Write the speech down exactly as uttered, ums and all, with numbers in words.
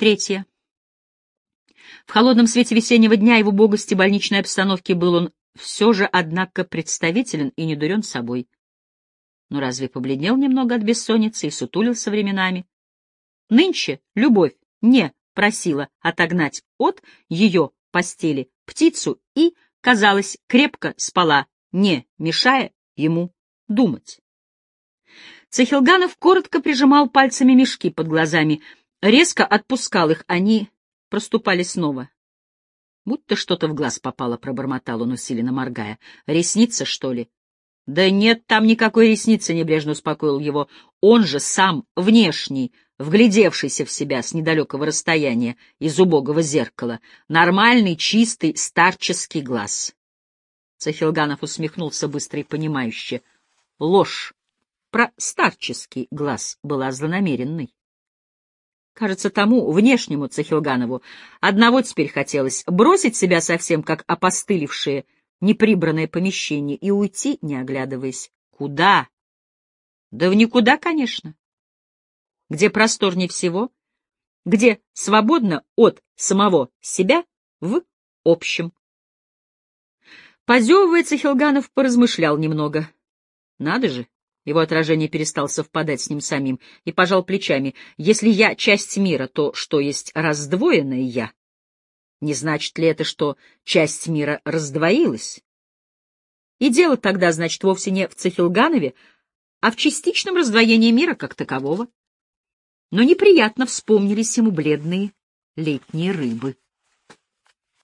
Третье. В холодном свете весеннего дня и в убогости больничной обстановки был он все же, однако, представителен и не дурен собой. Но разве побледнел немного от бессонницы и сутулился временами? Нынче любовь не просила отогнать от ее постели птицу и, казалось, крепко спала, не мешая ему думать. Цехилганов коротко прижимал пальцами мешки под глазами, резко отпускал их, они проступали снова. Будто что-то в глаз попало, пробормотал он, усиленно моргая. Ресница, что ли? Да нет там никакой ресницы, небрежно успокоил его. Он же сам, внешний, вглядевшийся в себя с недалекого расстояния из убогого зеркала. Нормальный, чистый, старческий глаз. Цехилганов усмехнулся быстро и понимающе. Ложь про старческий глаз была злонамеренной. Кажется, тому, внешнему Цехилганову, одного теперь хотелось — бросить себя совсем как опостылевшее, неприбранное помещение и уйти, не оглядываясь. Куда? Да в никуда, конечно. Где просторнее всего, где свободно от самого себя в общем. Позевывая, Цехилганов поразмышлял немного. Надо же. Его отражение перестало совпадать с ним самим и пожал плечами. Если я часть мира, то что есть раздвоенное я? Не значит ли это, что часть мира раздвоилась? И дело тогда, значит, вовсе не в Цехилганове, а в частичном раздвоении мира как такового. Но неприятно вспомнились ему бледные летние рыбы.